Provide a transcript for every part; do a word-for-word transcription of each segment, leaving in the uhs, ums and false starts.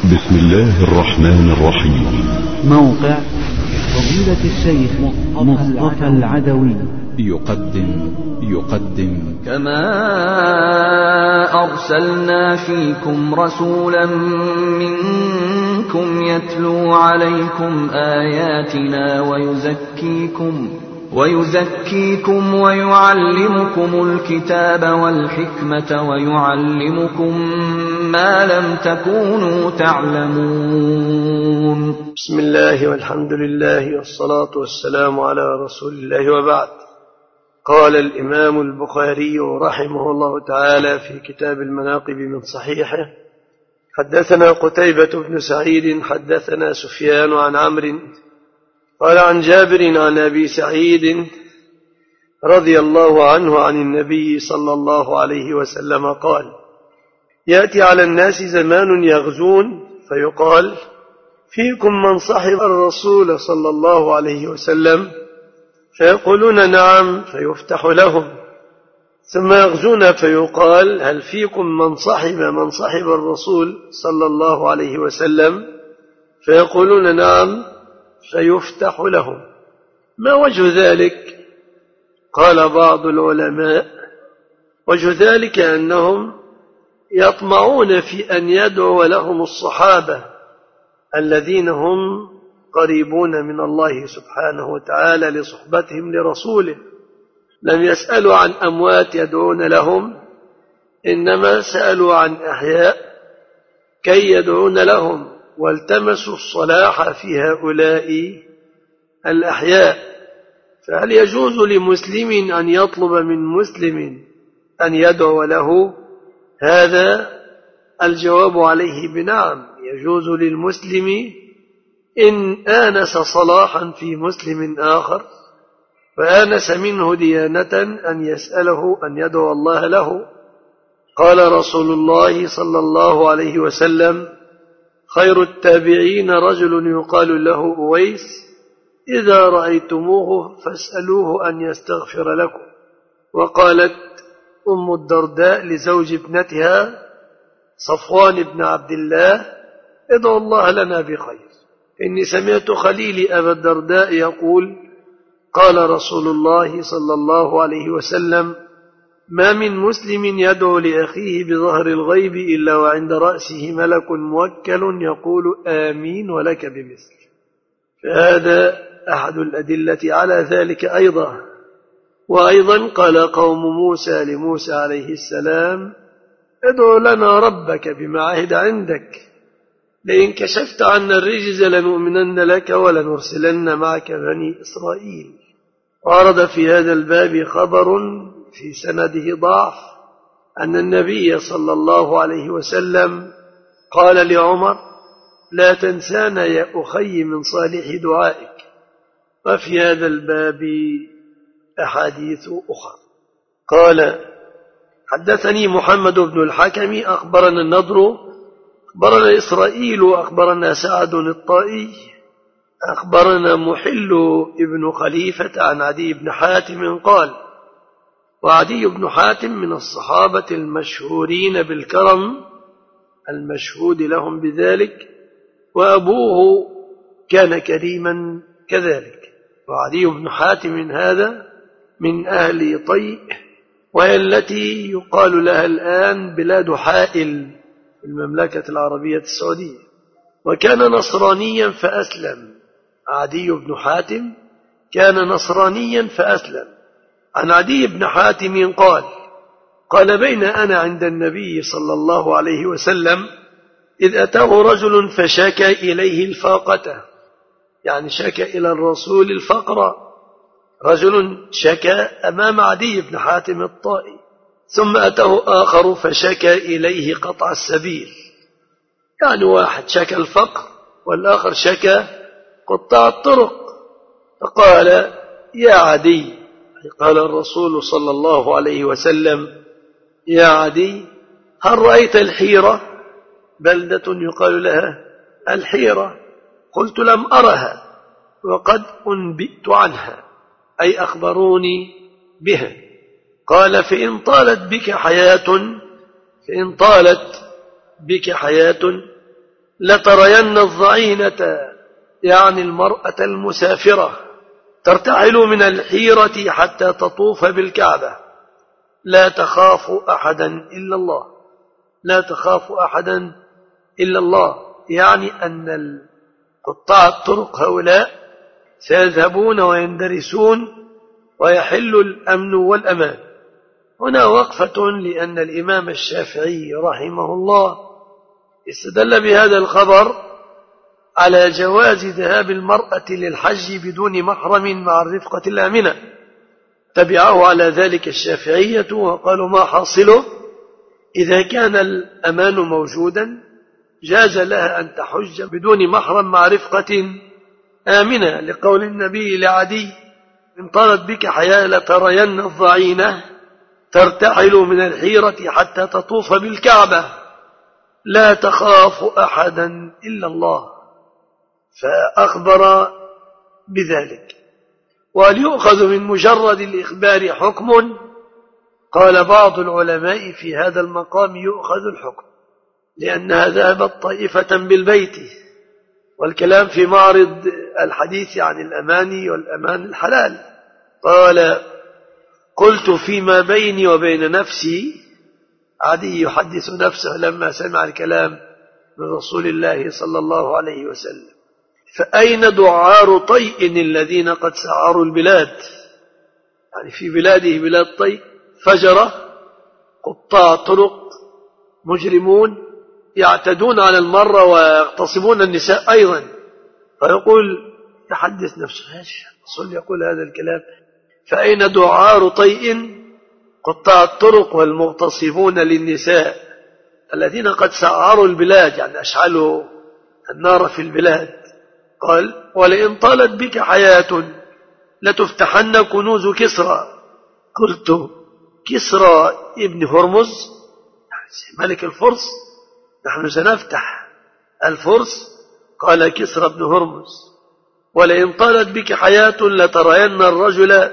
بسم الله الرحمن الرحيم. موقع فضيلة الشيخ مصطفى العدوي يقدم يقدم كما أرسلنا فيكم رسولا منكم يتلو عليكم آياتنا ويزكيكم ويزكيكم ويعلمكم الكتاب والحكمة ويعلمكم ما لم تكونوا تعلمون. بسم الله والحمد لله والصلاة والسلام على رسول الله، وبعد. قال الإمام البخاري رحمه الله تعالى في كتاب المناقب من صحيحه: حدثنا قتيبة بن سعيد حدثنا سفيان عن عمرو قال عن جابر عن أبي سعيد رضي الله عنه عن النبي صلى الله عليه وسلم قال: يأتي على الناس زمان يغزون فيقال: فيكم من صحب الرسول صلى الله عليه وسلم، فيقولون: نعم، فيفتح لهم. ثم يغزون فيقال: هل فيكم من صحب من صحب الرسول صلى الله عليه وسلم؟ فيقولون: نعم، فيفتح لهم. ما وجه ذلك؟ قال بعض العلماء: وجه ذلك أنهم يطمعون في أن يدعو لهم الصحابة الذين هم قريبون من الله سبحانه وتعالى لصحبتهم لرسوله. لم يسألوا عن أموات يدعون لهم، إنما سألوا عن أحياء كي يدعون لهم، والتمسوا الصلاح في هؤلاء الأحياء. فهل يجوز لمسلم أن يطلب من مسلم أن يدعو له؟ هذا الجواب عليه بنعم. يجوز للمسلم إن آنس صلاحا في مسلم آخر فآنس منه ديانة أن يسأله أن يدعو الله له. قال رسول الله صلى الله عليه وسلم: خير التابعين رجل يقال له أويس، إذا رأيتموه فاسألوه أن يستغفر لكم. وقالت أم الدرداء لزوج ابنتها صفوان بن عبد الله: ادعوا الله لنا بخير، إني سمعت خليلي أبا الدرداء يقول: قال رسول الله صلى الله عليه وسلم: ما من مسلم يدعو لأخيه بظهر الغيب إلا وعند رأسه ملك موكل يقول آمين ولك بمثل. فهذا أحد الأدلة على ذلك أيضا. وأيضا قال قوم موسى لموسى عليه السلام: ادعو لنا ربك بما عهد عندك، لئن كشفت عنا الرجز لنؤمنن لك ولنرسلن معك بني إسرائيل. ورد في هذا الباب خبر في سنده ضعف أن النبي صلى الله عليه وسلم قال لعمر: لا تنسانا يا أخي من صالح دعائك. وفي هذا الباب أحاديث أخرى. قال: حدثني محمد بن الحكم أخبرنا النضر أخبرنا إسرائيل أخبرنا سعد الطائي أخبرنا محل ابن خليفة عن عدي بن حاتم قال: وعدي بن حاتم من الصحابة المشهورين بالكرم المشهود لهم بذلك، وأبوه كان كريما كذلك. وعدي بن حاتم هذا من أهل طيء، وهي التي يقال لها الآن بلاد حائل في المملكة العربية السعودية. وكان نصرانيا فأسلم. عدي بن حاتم كان نصرانيا فأسلم. عن عدي بن حاتم قال: قال: بين أنا عند النبي صلى الله عليه وسلم إذ أتاه رجل فشكى إليه الفاقة، يعني شكى إلى الرسول الفقر. رجل شكى أمام عدي بن حاتم الطائي. ثم أتاه آخر فشكى إليه قطع السبيل، يعني واحد شكى الفقر والآخر شكى قطاع الطرق. فقال: يا عدي، قال الرسول صلى الله عليه وسلم: يا عدي، هل رأيت الحيرة؟ بلدة يقال لها الحيرة. قلت: لم أرها، وقد أنبئت عنها، أي أخبروني بها. قال: فإن طالت بك حياة فإن طالت بك حياة لترين الضعينة يعني المرأة المسافرة ترتحل من الحيرة حتى تطوف بالكعبة لا تخاف أحدا إلا الله لا تخاف أحدا إلا الله يعني أن قطاع الطرق هؤلاء سيذهبون ويندرسون ويحل الأمن والأمان. هنا وقفة لأن الإمام الشافعي رحمه الله استدل بهذا الخبر على جواز ذهاب المرأة للحج بدون محرم مع الرفقة الآمنة. تبعه على ذلك الشافعية وقالوا ما حاصله إذا كان الأمان موجودا جاز لها أن تحج بدون محرم مع رفقة آمنة، لقول النبي لعدي إن طالت بك حياة لترين الضعينة ترتحل من الحيرة حتى تطوف بالكعبة لا تخاف أحدا إلا الله، فأخبر بذلك. وهل يؤخذ من مجرد الإخبار حكم؟ قال بعض العلماء في هذا المقام يؤخذ الحكم لأنها ذهبت طائفة بالبيت، والكلام في معرض الحديث عن الأمان والأمان الحلال. قال قلت فيما بيني وبين نفسي، عدي يحدث نفسه لما سمع الكلام من رسول الله صلى الله عليه وسلم، فأين دعار طيء الذين قد سعروا البلاد؟ يعني في بلاده بلاد طيء فجرة قطاع طرق مجرمون يعتدون على المرة ويغتصبون النساء أيضا. فيقول يحدث نفسه الرسول يقول هذا الكلام، فأين دعار طيء قطاع الطرق والمغتصبون للنساء الذين قد سعروا البلاد يعني أشعلوا النار في البلاد. قال ولئن طالت بك حياة لتفتحن كنوز كسرى. قلت كسرى ابن هرمز ملك الفرس، نحن سنفتح الفرس. قال كسرى ابن هرمز ولئن طالت بك حياة لترين الرجل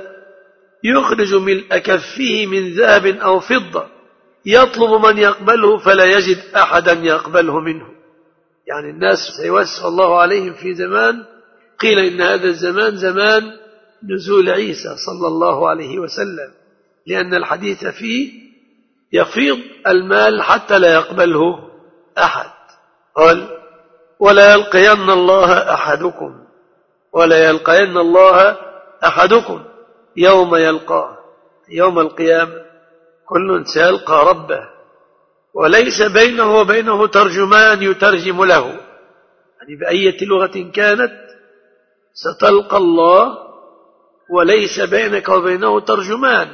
يخرج ملء كفه من ذهب أو فضة يطلب من يقبله فلا يجد أحدا يقبله منه. يعني الناس سيوسع الله عليهم في زمان قيل إن هذا الزمان زمان نزول عيسى صلى الله عليه وسلم، لأن الحديث فيه يفيض المال حتى لا يقبله أحد. قال ولا يلقين الله أحدكم ولا يلقين الله أحدكم يوم يلقاه يوم القيامة كل سيلقى ربه وليس بينه وبينه ترجمان يترجم له، يعني بأية لغة كانت ستلقى الله وليس بينك وبينه ترجمان.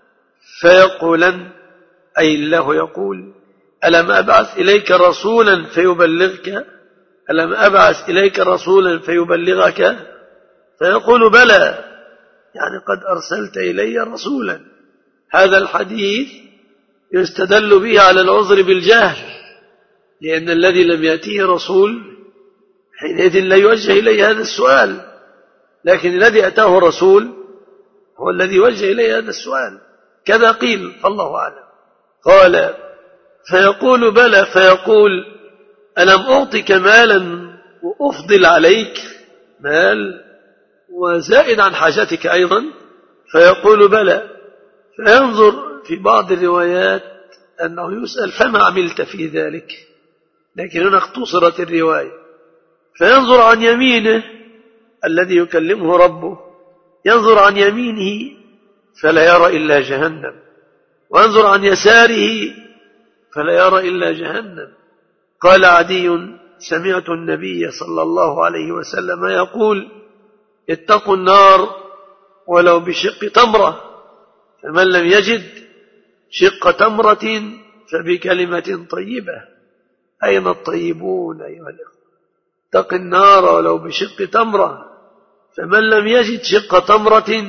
فيقولن أي الله يقول ألم أبعث إليك رسولا فيبلغك ألم أبعث إليك رسولا فيبلغك فيقول بلى، يعني قد أرسلت إلي رسولا. هذا الحديث يستدل به على العذر بالجهل، لأن الذي لم يأتيه رسول حينئذ لا يوجه إليه هذا السؤال، لكن الذي أتاه رسول هو الذي يوجه إليه هذا السؤال. كذا قيل فالله أعلم. قال فيقول بلى، فيقول ألم أعطك مالا وأفضل عليك مال وزائد عن حاجتك أيضا؟ فيقول بلى. فينظر في بعض الروايات أنه يسأل فما عملت في ذلك، لكن هنا اختصرت الرواية. فينظر عن يمينه الذي يكلمه ربه، ينظر عن يمينه فلا يرى إلا جهنم، وينظر عن يساره فلا يرى إلا جهنم. قال عدي سمعت النبي صلى الله عليه وسلم يقول اتقوا النار ولو بشق تمرة، فمن لم يجد شق تمرة فبكلمة طيبة. أين الطيبون أيها الأخوة؟ اتق النار ولو بشق تمرة، فمن لم يجد شق تمرة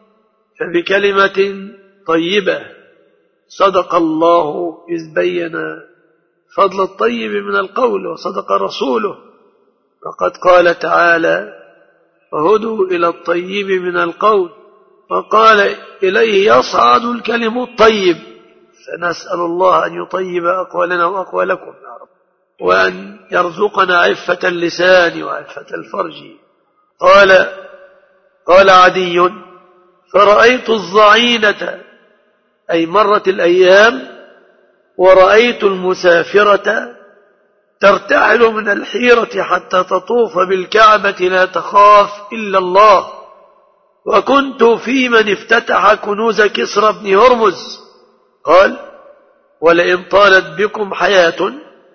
فبكلمة طيبة. صدق الله إذ بين فضل الطيب من القول، وصدق رسوله، وقد قال تعالى فهدوا إلى الطيب من القول، وقال إليه يصعد الكلم الطيب. فنسأل الله أن يطيب أقوالنا وأقوالكم يا رب. وأن يرزقنا عفة اللسان وعفة الفرج. قال قال عدي: فرأيت الظعينة، أي مرت الأيام، ورأيت المسافرة ترتحل من الحيرة حتى تطوف بالكعبة لا تخاف إلا الله، وكنت في من افتتح كنوز كسرى بن هرمز. قال: ولئن طالت بكم حياة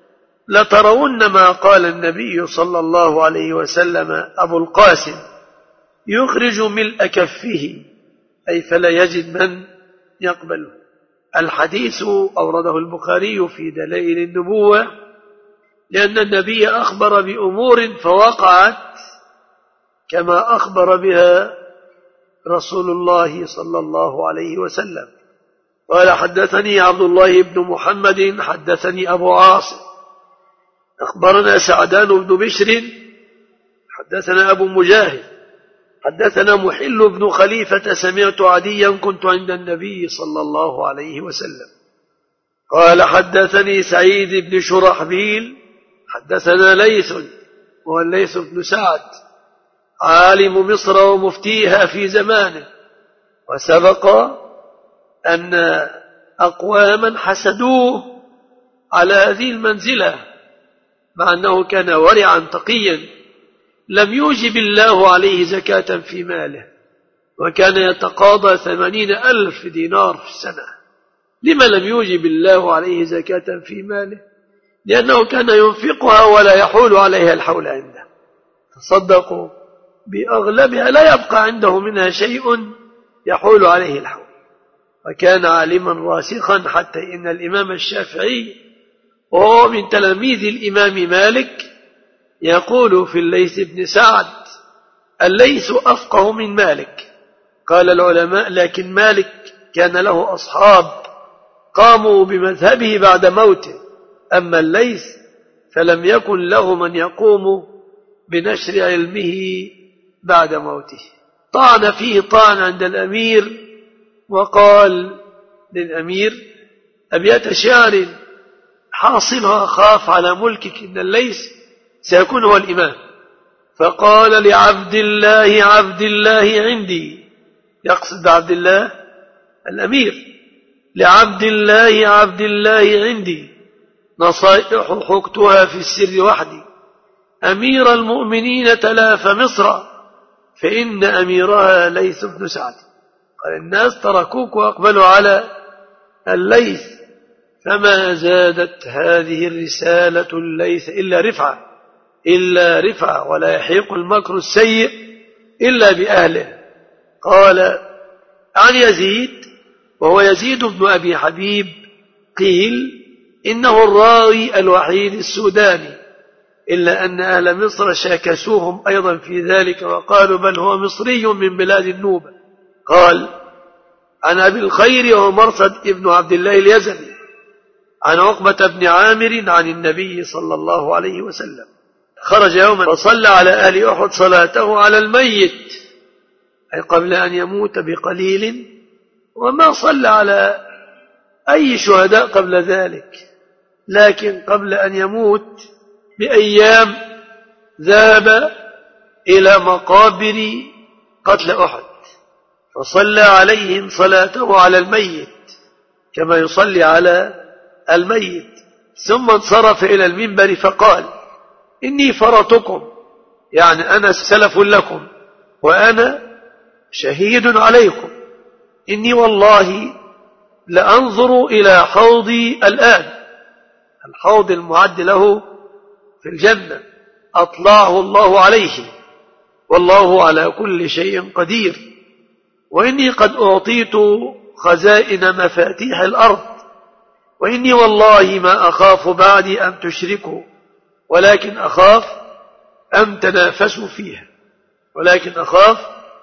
لترون ما قال النبي صلى الله عليه وسلم أبو القاسم: يخرج ملء كفه، أي فلا يجد من يقبله. الحديث أورده البخاري في دلائل النبوة، لأن النبي أخبر بأمور فوقعت كما أخبر بها رسول الله صلى الله عليه وسلم. قال: حدثني عبد الله بن محمد حدثني أبو عاصم أخبرنا سعدان بن بشر حدثنا أبو مجاهد حدثنا محل بن خليفة: سمعت عديا كنت عند النبي صلى الله عليه وسلم. قال: حدثني سعيد بن شرحبيل حدثنا ليث، وهو الليث بن سعد، عالم مصر ومفتيها في زمانه، وسبق أن أقواما حسدوه على هذه المنزلة، مع أنه كان ورعا تقيا لم يوجب الله عليه زكاة في ماله، وكان يتقاضى ثمانين ألف دينار في السنة. لما لم يوجب الله عليه زكاة في ماله؟ لأنه كان ينفقها ولا يحول عليها الحول عنده، تصدقوا بأغلبها لا يبقى عنده منها شيء يحول عليه الحول. وكان عالما راسخا، حتى إن الإمام الشافعي وهو من تلاميذ الإمام مالك يقول في الليث بن سعد: الليث أفقه من مالك. قال العلماء: لكن مالك كان له أصحاب قاموا بمذهبه بعد موته، أما الليث فلم يكن له من يقوم بنشر علمه بعد موته. طعن فيه طعن عند الأمير، وقال للأمير: أبيات شعر حاصلها خاف على ملكك، إن الليث سيكون هو الإمام. فقال: لعبد الله عبد الله عندي، يقصد عبد الله الأمير، لعبد الله عبد الله عندي نصائح حكتها في السر وحدي، أمير المؤمنين تلاف مصر، فإن أميرها ليث بن سعد. قال: الناس تركوك وأقبلوا على الليث، فما زادت هذه الرسالة الليث إلا رفعة إلا رفعة ولا يحيق المكر السيء إلا بأهله. قال عن يزيد، وهو يزيد بن أبي حبيب، قيل إنه الراوي الوحيد السوداني، إلا أن أهل مصر شاكسوهم أيضا في ذلك، وقالوا بل هو مصري من بلاد النوبة. قال عن أبي الخير وهو مرصد ابن عبد الله اليزني، عن عقبة بن عامر عن النبي صلى الله عليه وسلم: خرج يوما وصلى على أهل أحد صلاته على الميت، أي قبل أن يموت بقليل، وما صلى على أي شهداء قبل ذلك، لكن قبل أن يموت بأيام ذهب إلى مقابر قتل أحد فصلى عليهم صلاته على الميت كما يصلي على الميت، ثم انصرف إلى المنبر فقال: إني فرطكم، يعني أنا سلف لكم وأنا شهيد عليكم، إني والله لأنظر إلى حوضي الآن، الحوض المعد له في الجنة، أطلعه الله عليه، والله على كل شيء قدير، وإني قد أعطيت خزائن مفاتيح الأرض، وإني والله ما أخاف بعدي أن تشركوا، ولكن أخاف أن تنافسوا فيها ولكن أخاف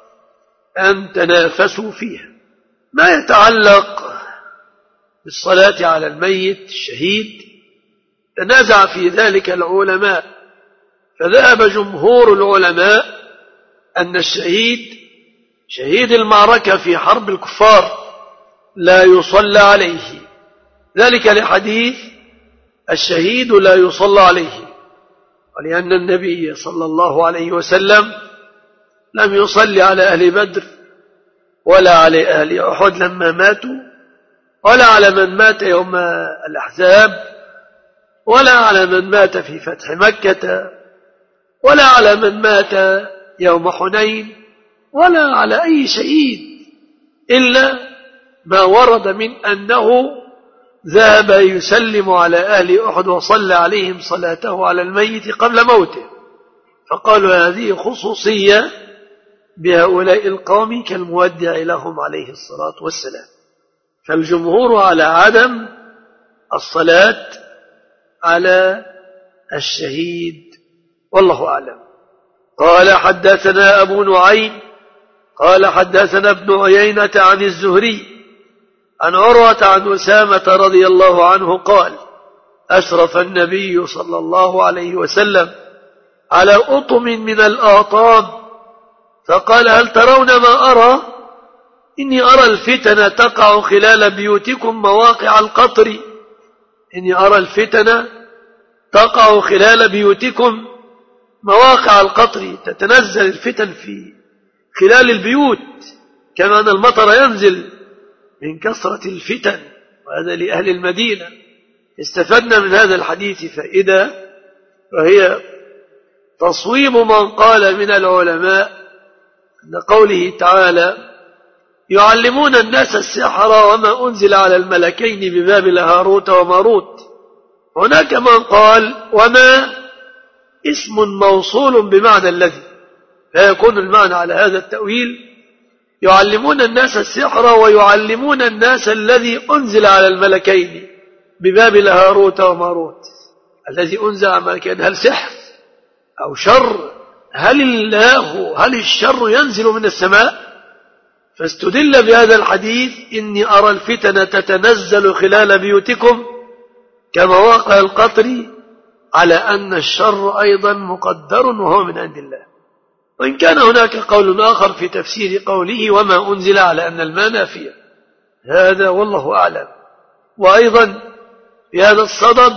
أن تنافسوا فيها. ما يتعلق بالصلاة على الميت الشهيد تنازع في ذلك العلماء، فذهب جمهور العلماء أن الشهيد شهيد المعركة في حرب الكفار لا يصلى عليه، ذلك لحديث الشهيد لا يصلى عليه، ولأن النبي صلى الله عليه وسلم لم يصلي على أهل بدر ولا على أهل أحد لما ماتوا، ولا على من مات يوم الأحزاب، ولا على من مات في فتح مكة، ولا على من مات يوم حنين، ولا على أي شهيد، إلا ما ورد من أنه ذهب يسلم على أهل أحد وصلى عليهم صلاته على الميت قبل موته، فقالوا هذه خصوصية بهؤلاء القوم كالمودع لهم عليه الصلاة والسلام. فالجمهور على عدم الصلاة على الشهيد، والله أعلم. قال حدثنا أبو نعيم قال حدثنا ابن عيينة عن الزهري عن عروة عن أسامة رضي الله عنه قال أشرف النبي صلى الله عليه وسلم على أطم من الآطام فقال هل ترون ما أرى؟ إني أرى الفتن تقع خلال بيوتكم مواقع القطر. إني أرى الفتن تقع خلال بيوتكم مواقع القطر، تتنزل الفتن في خلال البيوت كما أن المطر ينزل من كثرة الفتن، وهذا لأهل المدينة. استفدنا من هذا الحديث فائدة، وهي تصويب من قال من العلماء أن قوله تعالى يعلمون الناس السحر وما أنزل على الملكين ببابل هاروت وماروت. هناك من قال وما اسم موصول بمعنى الذي، فيكون المعنى على هذا التأويل يعلمون الناس السحر ويعلمون الناس الذي أنزل على الملكين ببابل هاروت وماروت. الذي أنزل على الملكين هل سحر أو شر؟ هل الله هل الشر ينزل من السماء؟ فاستدل بهذا الحديث إني أرى الفتن تتنزل خلال بيوتكم كمواقع القطر، على أن الشر أيضا مقدر وهو من عند الله. وإن كان هناك قول آخر في تفسير قوله وما أنزل على أن الماء نافية، هذا والله أعلم. وأيضا في هذا الصدد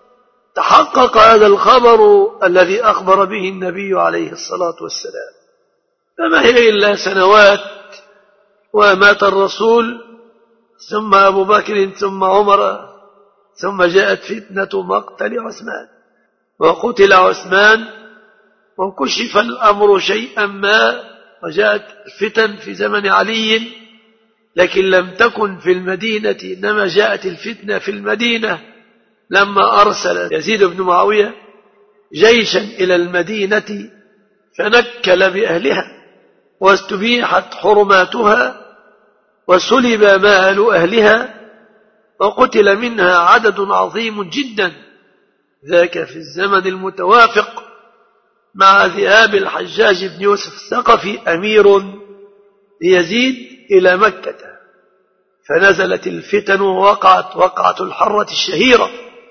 تحقق هذا الخبر الذي أخبر به النبي عليه الصلاة والسلام، فما هي إلا سنوات ومات الرسول ثم أبو بكر ثم عمر، ثم جاءت فتنة مقتل عثمان وقتل عثمان وكشف الأمر شيئا ما، وجاءت الفتن في زمن علي، لكن لم تكن في المدينة، إنما جاءت الفتنة في المدينة لما أرسل يزيد بن معاوية جيشا إلى المدينة فنكل بأهلها واستبيحت حرماتها وسلب مال أهلها وقتل منها عدد عظيم جدا، ذاك في الزمن المتوافق مع ذهاب الحجاج بن يوسف الثقفي أمير ليزيد إلى مكة، فنزلت الفتن ووقعت وقعة الحرة الشهيرة،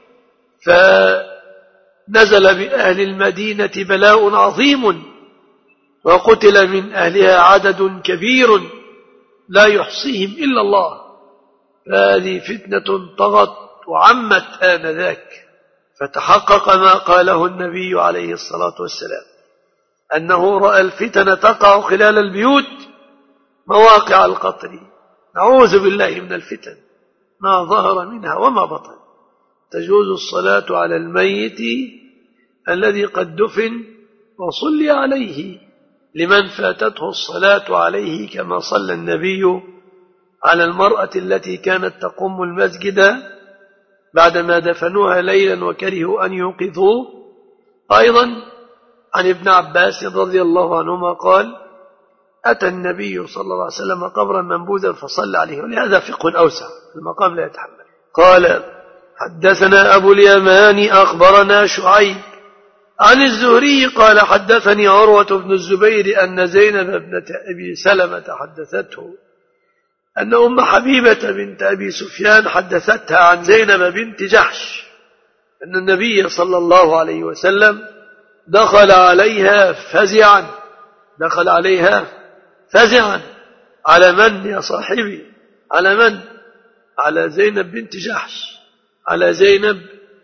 فنزل بأهل المدينة بلاء عظيم وقتل من أهلها عدد كبير لا يحصيهم إلا الله. فهذه فتنة طغت وعمت آنذاك، فتحقق ما قاله النبي عليه الصلاة والسلام أنه رأى الفتن تقع خلال البيوت مواقع القطر. نعوذ بالله من الفتن ما ظهر منها وما بطن. تجوز الصلاة على الميت الذي قد دفن وصلي عليه لمن فاتته الصلاة عليه، كما صلى النبي على المرأة التي كانت تقوم المسجد بعدما دفنوها ليلا وكرهوا أن يوقظوه. أيضا عن ابن عباس رضي الله عنهما قال أتى النبي صلى الله عليه وسلم قبرا منبوذا فصلى عليه، ولهذا فقه أوسع، المقام لا يتحمل. قال حدثنا أبو اليمان أخبرنا شعيب عن الزهري قال حدثني عروة بن الزبير أن زينب ابنة أبي سلمة حدثته أن أم حبيبة بنت أبي سفيان حدثتها عن زينب بنت جحش أن النبي صلى الله عليه وسلم دخل عليها فزعا دخل عليها فزعا على من يا صاحبي؟ على من؟ على زينب بنت جحش، على زينب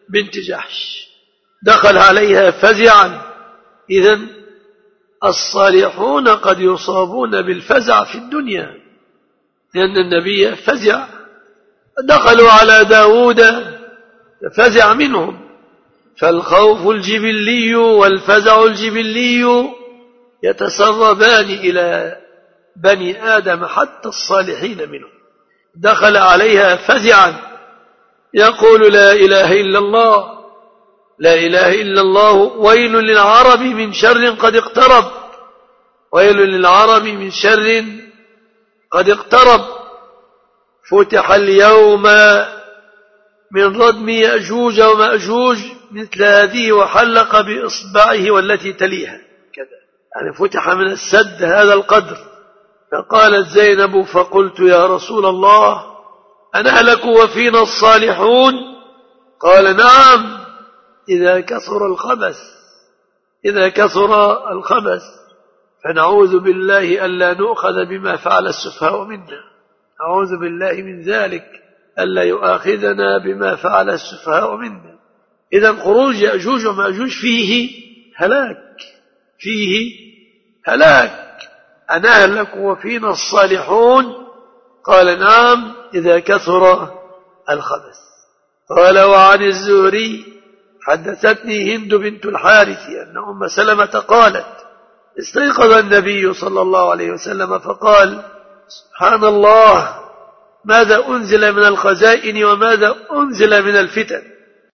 بنت جحش، دخل عليها فزعا. إذن الصالحون قد يصابون بالفزع في الدنيا، لأن النبي فزع. دخلوا على داود ففزع منهم. فالخوف الجبلي والفزع الجبلي يتسربان إلى بني آدم حتى الصالحين منهم. دخل عليها فزعا يقول لا إله إلا الله، لا إله إلا الله، ويل للعرب من شر قد اقترب، ويل للعرب من شر قد اقترب. فتح اليوم من ردم يأجوج ومأجوج مثل هذه وحلق بإصبعه والتي تليها كذا، يعني فتح من السد هذا القدر. فقالت زينب فقلت يا رسول الله أنهلك وفينا الصالحون؟ قال نعم إذا كثر الخبث، إذا كثر الخبث، فنعوذ بالله ألا نؤخذ بما فعل السفهاء منا، نعوذ بالله من ذلك ألا يؤاخذنا بما فعل السفهاء منا. إذا خروج يأجوج ومأجوج فيه هلاك، فيه هلاك. أنهلك وفينا الصالحون؟ قال نعم إذا كثر الخبث. قال وعن الزهري حدثتني هند بنت الحارث أن أم سلمة قالت استيقظ النبي صلى الله عليه وسلم فقال سبحان الله، ماذا أنزل من الخزائن وماذا أنزل من الفتن.